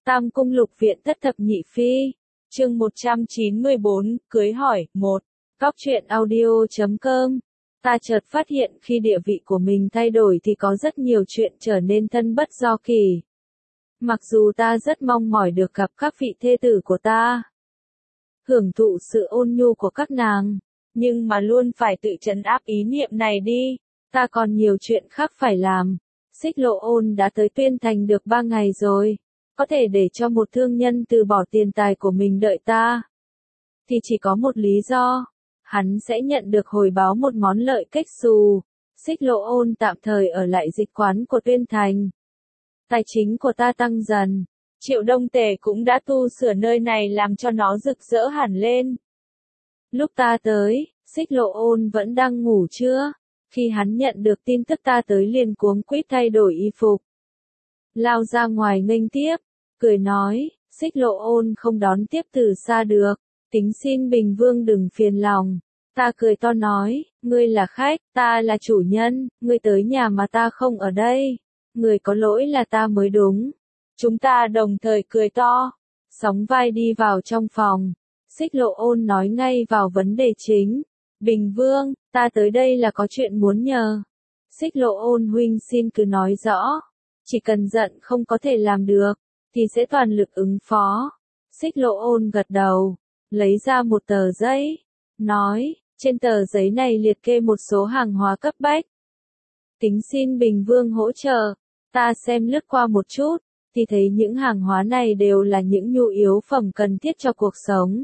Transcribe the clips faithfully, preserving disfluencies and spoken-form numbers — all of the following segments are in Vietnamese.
Tam cung lục viện thất thập nhị phi. Chương một trăm chín mươi bốn, cưới hỏi, một. Góc truyện audio chấm com. Ta chợt phát hiện khi địa vị của mình thay đổi thì có rất nhiều chuyện trở nên thân bất do kỳ. Mặc dù ta rất mong mỏi được gặp các vị thê tử của ta, hưởng thụ sự ôn nhu của các nàng, nhưng mà luôn phải tự trấn áp ý niệm này đi, ta còn nhiều chuyện khác phải làm. Xích Lộ Ôn đã tới Tuyên Thành được ba ngày rồi, có thể để cho một thương nhân từ bỏ tiền tài của mình đợi ta, thì chỉ có một lý do, hắn sẽ nhận được hồi báo một món lợi cách xù. Xích Lộ Ôn tạm thời ở lại dịch quán của Tuyên Thành. Tài chính của ta tăng dần, Triệu Đông Tề cũng đã tu sửa nơi này làm cho nó rực rỡ hẳn lên. Lúc ta tới, Xích Lộ Ôn vẫn đang ngủ trưa, khi hắn nhận được tin tức ta tới liền cuống quýt thay đổi y phục, lao ra ngoài nghênh tiếp, cười nói, Xích Lộ Ôn không đón tiếp từ xa được, tính xin Bình Vương đừng phiền lòng. Ta cười to nói, ngươi là khách, ta là chủ nhân, ngươi tới nhà mà ta không ở đây, người có lỗi là ta mới đúng. Chúng ta đồng thời cười to, sóng vai đi vào trong phòng. Xích Lộ Ôn nói ngay vào vấn đề chính. Bình Vương, ta tới đây là có chuyện muốn nhờ. Xích Lộ Ôn huynh xin cứ nói rõ, chỉ cần giận không có thể làm được, thì sẽ toàn lực ứng phó. Xích Lộ Ôn gật đầu, lấy ra một tờ giấy, nói, trên tờ giấy này liệt kê một số hàng hóa cấp bách. Tính xin Bình Vương hỗ trợ. Ta xem lướt qua một chút, thì thấy những hàng hóa này đều là những nhu yếu phẩm cần thiết cho cuộc sống.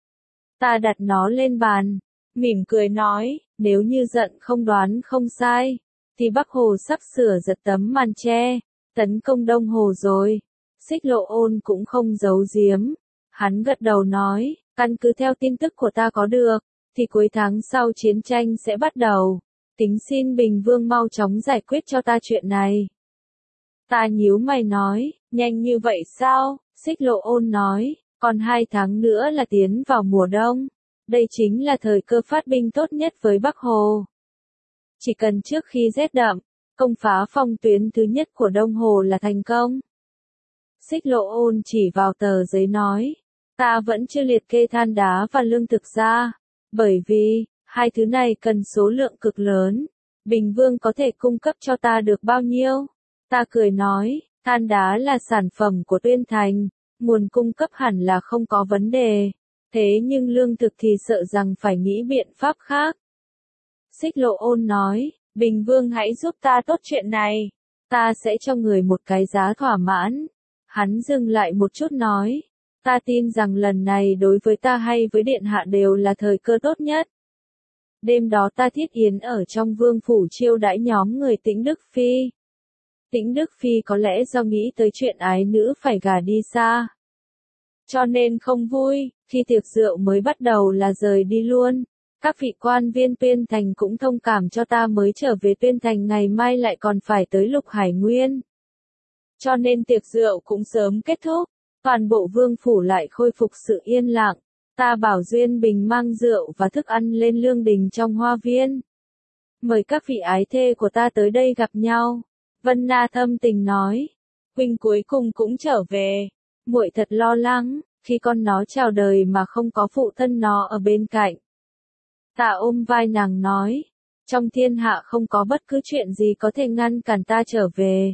Ta đặt nó lên bàn, mỉm cười nói, nếu như giận không đoán không sai, thì Bắc Hồ sắp sửa giật tấm màn che, tấn công Đông Hồ rồi. Xích Lộ Ôn cũng không giấu giếm, hắn gật đầu nói, căn cứ theo tin tức của ta có được, thì cuối tháng sau chiến tranh sẽ bắt đầu, tính xin Bình Vương mau chóng giải quyết cho ta chuyện này. Ta nhíu mày nói, nhanh như vậy sao? Xích Lộ Ôn nói, còn hai tháng nữa là tiến vào mùa đông. Đây chính là thời cơ phát binh tốt nhất với Bắc Hồ. Chỉ cần trước khi rét đậm, công phá phong tuyến thứ nhất của Đông Hồ là thành công. Xích Lộ Ôn chỉ vào tờ giấy nói, ta vẫn chưa liệt kê than đá và lương thực ra, bởi vì, hai thứ này cần số lượng cực lớn. Bình Vương có thể cung cấp cho ta được bao nhiêu? Ta cười nói, than đá là sản phẩm của Tuyên Thành, nguồn cung cấp hẳn là không có vấn đề, thế nhưng lương thực thì sợ rằng phải nghĩ biện pháp khác. Xích Lộ Ôn nói, Bình Vương hãy giúp ta tốt chuyện này, ta sẽ cho người một cái giá thỏa mãn. Hắn dừng lại một chút nói, ta tin rằng lần này đối với ta hay với Điện Hạ đều là thời cơ tốt nhất. Đêm đó ta thiết yến ở trong vương phủ chiêu đãi nhóm người Tĩnh Đức Phi. Tĩnh Đức Phi có lẽ do nghĩ tới chuyện ái nữ phải gả đi xa, cho nên không vui, khi tiệc rượu mới bắt đầu là rời đi luôn. Các vị quan viên Tuyên Thành cũng thông cảm cho ta mới trở về Tuyên Thành, ngày mai lại còn phải tới Lục Hải Nguyên. Cho nên tiệc rượu cũng sớm kết thúc, toàn bộ vương phủ lại khôi phục sự yên lặng. Ta bảo Duyên Bình mang rượu và thức ăn lên lương đình trong hoa viên, mời các vị ái thê của ta tới đây gặp nhau. Vân Na thâm tình nói, huynh cuối cùng cũng trở về, muội thật lo lắng, khi con nó chào đời mà không có phụ thân nó ở bên cạnh. Ta ôm vai nàng nói, trong thiên hạ không có bất cứ chuyện gì có thể ngăn cản ta trở về.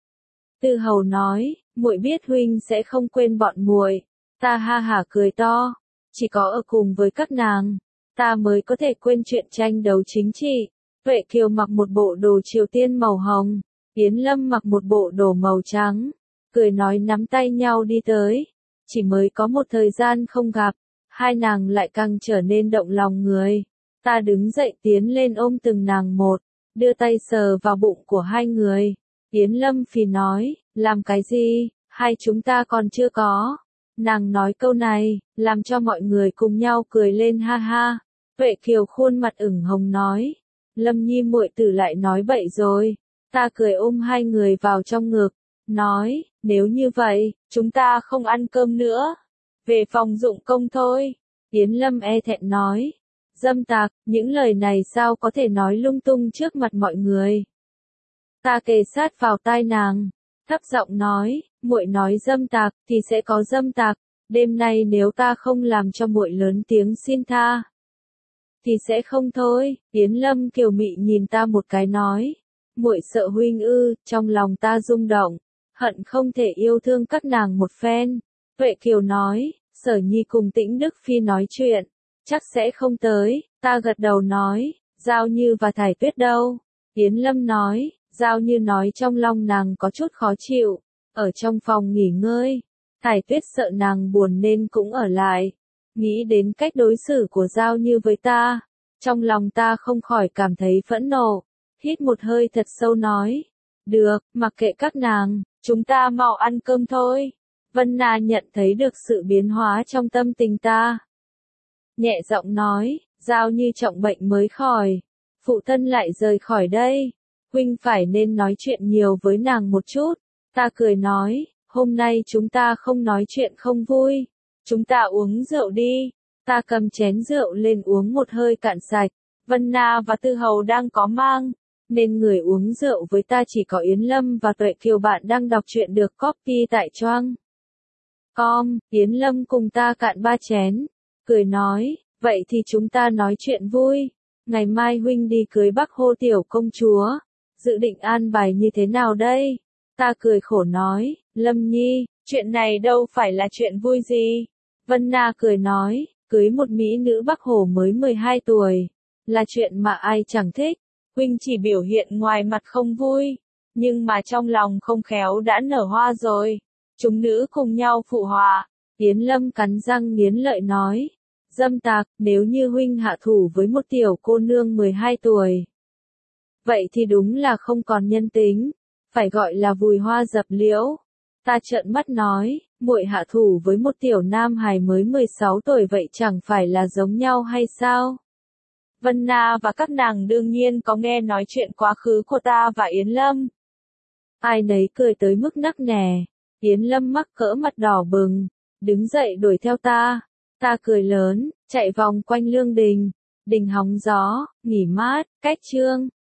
Tư Hầu nói, muội biết huynh sẽ không quên bọn muội. Ta ha hả cười to, chỉ có ở cùng với các nàng, ta mới có thể quên chuyện tranh đấu chính trị. Tuệ Kiều mặc một bộ đồ Triều Tiên màu hồng, Yến Lâm mặc một bộ đồ màu trắng, cười nói nắm tay nhau đi tới. Chỉ mới có một thời gian không gặp, hai nàng lại càng trở nên động lòng người. Ta đứng dậy tiến lên ôm từng nàng một, đưa tay sờ vào bụng của hai người. Yến Lâm phì nói, làm cái gì, hai chúng ta còn chưa có. Nàng nói câu này, làm cho mọi người cùng nhau cười lên ha ha. Tuệ Kiều khuôn mặt ửng hồng nói, Lâm Nhi muội tử lại nói bậy rồi. Ta cười ôm hai người vào trong ngực, nói, nếu như vậy, chúng ta không ăn cơm nữa, về phòng dụng công thôi. Yến Lâm e thẹn nói, dâm tặc, những lời này sao có thể nói lung tung trước mặt mọi người. Ta kề sát vào tai nàng, thấp giọng nói, muội nói dâm tặc thì sẽ có dâm tặc, đêm nay nếu ta không làm cho muội lớn tiếng xin tha thì sẽ không thôi. Yến Lâm kiều mị nhìn ta một cái nói, muội sợ huynh ư? Trong lòng ta rung động, hận không thể yêu thương các nàng một phen. Tuệ Kiều nói, Sở Nhi cùng Tĩnh Đức Phi nói chuyện, chắc sẽ không tới. Ta gật đầu nói, Giao Như và Thải Tuyết đâu? Yến Lâm nói, Giao Như nói trong lòng nàng có chút khó chịu, ở trong phòng nghỉ ngơi. Thải Tuyết sợ nàng buồn nên cũng ở lại. Nghĩ đến cách đối xử của Giao Như với ta, trong lòng ta không khỏi cảm thấy phẫn nộ. Hít một hơi thật sâu nói, được, mặc kệ các nàng, chúng ta mau ăn cơm thôi. Vân Na nhận thấy được sự biến hóa trong tâm tình ta. Nhẹ giọng nói, Giao Như trọng bệnh mới khỏi, phụ thân lại rời khỏi đây, huynh phải nên nói chuyện nhiều với nàng một chút. Ta cười nói, hôm nay chúng ta không nói chuyện không vui, chúng ta uống rượu đi. Ta cầm chén rượu lên uống một hơi cạn sạch. Vân Na và Tư Hầu đang có mang, nên người uống rượu với ta chỉ có Yến Lâm và Tuệ Kiều bạn đang đọc truyện được copy tại Choang com. Yến Lâm cùng ta cạn ba chén, cười nói, vậy thì chúng ta nói chuyện vui. Ngày mai huynh đi cưới Bắc Hô tiểu công chúa, dự định an bài như thế nào đây? Ta cười khổ nói, Lâm Nhi, chuyện này đâu phải là chuyện vui gì. Vân Na cười nói, cưới một mỹ nữ Bắc Hồ mới mười hai tuổi, là chuyện mà ai chẳng thích. Huynh chỉ biểu hiện ngoài mặt không vui, nhưng mà trong lòng không khéo đã nở hoa rồi. Chúng nữ cùng nhau phụ họa. Yến Lâm cắn răng nghiến lợi nói, dâm tặc, nếu như huynh hạ thủ với một tiểu cô nương mười hai tuổi, vậy thì đúng là không còn nhân tính, phải gọi là vùi hoa dập liễu. Ta trợn mắt nói, muội hạ thủ với một tiểu nam hài mới mười sáu tuổi vậy chẳng phải là giống nhau hay sao? Vân Na và các nàng đương nhiên có nghe nói chuyện quá khứ của ta và Yến Lâm. Ai nấy cười tới mức nắc nẻ. Yến Lâm mắc cỡ mặt đỏ bừng, đứng dậy đuổi theo ta. Ta cười lớn, chạy vòng quanh lương đình, đình hóng gió, nghỉ mát, cách trương.